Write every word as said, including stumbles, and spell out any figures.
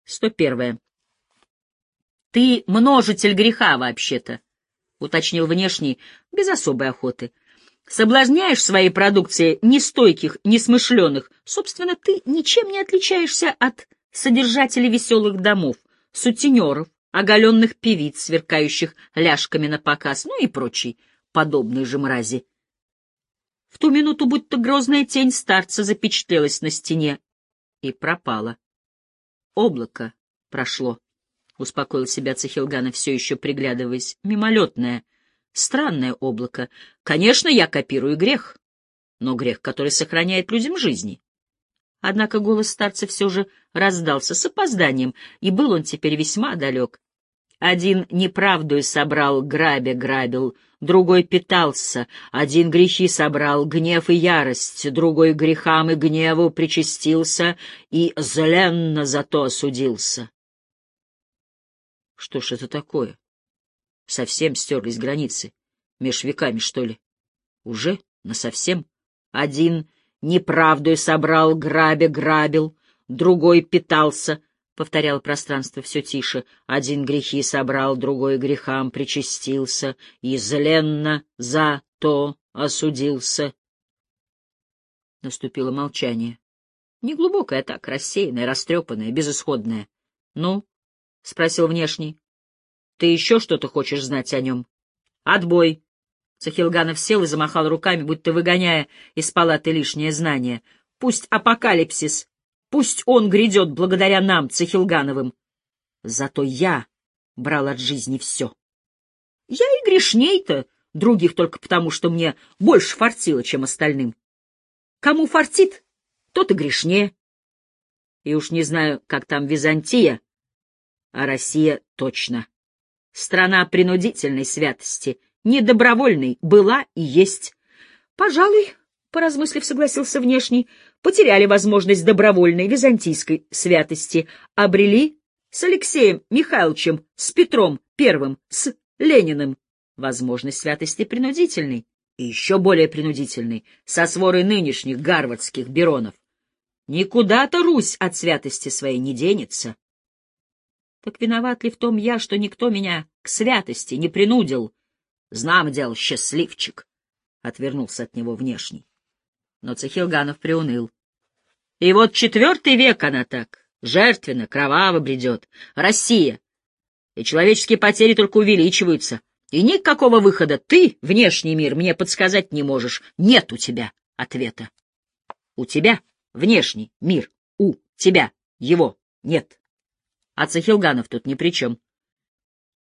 сто первое. Ты множитель греха, вообще-то, — уточнил внешний, без особой охоты. Соблазняешь своей продукцией нестойких, несмышленых. Собственно, ты ничем не отличаешься от содержателей веселых домов, сутенеров, оголенных певиц, сверкающих ляжками на показ, ну и прочей подобной же мрази. В ту минуту будто грозная тень старца запечатлелась на стене и пропала. Облако прошло, — успокоил себя Цихилганов, все еще приглядываясь. Мимолетное, странное облако. Конечно, я копирую грех, но грех, который сохраняет людям жизни. Однако голос старца все же раздался с опозданием, и был он теперь весьма далек. Один неправду собрал, грабя грабил, другой питался, один грехи собрал, гнев и ярость, другой грехам и гневу причастился и зленно зато осудился. Что ж это такое? Совсем стерлись границы. Меж веками, что ли? Уже? Насовсем? Один неправду собрал, грабя грабил, другой питался, — повторяло пространство все тише. Один грехи собрал, другой грехам причастился и зленно за то осудился. Наступило молчание. Неглубокое, а так, рассеянное, растрепанное, безысходное. — Ну? — спросил внешний. — Ты еще что-то хочешь знать о нем? — Отбой! Цахилганов сел и замахал руками, будто выгоняя из палаты лишнее знание. — Пусть апокалипсис! Пусть он грядет благодаря нам, Цихилгановым. Зато я брал от жизни все. Я и грешней-то других только потому, что мне больше фартило, чем остальным. Кому фартит, тот и грешнее. И уж не знаю, как там Византия, а Россия точно. Страна принудительной святости, недобровольной, была и есть. Пожалуй, поразмыслив, согласился внешний, потеряли возможность добровольной византийской святости, обрели с Алексеем Михайловичем, с Петром Первым, с Лениным возможность святости принудительной, и еще более принудительной, со сворой нынешних гарвардских беронов. Никуда-то Русь от святости своей не денется. Так виноват ли в том я, что никто меня к святости не принудил? Знам дел, счастливчик, — отвернулся от него внешний. Но Цихилганов приуныл. И вот четвертый век она так, жертвенно, кроваво бредет. Россия. И человеческие потери только увеличиваются. И никакого выхода ты, внешний мир, мне подсказать не можешь. Нет у тебя ответа. У тебя внешний мир. У тебя его нет. А Цихилганов тут ни при чем.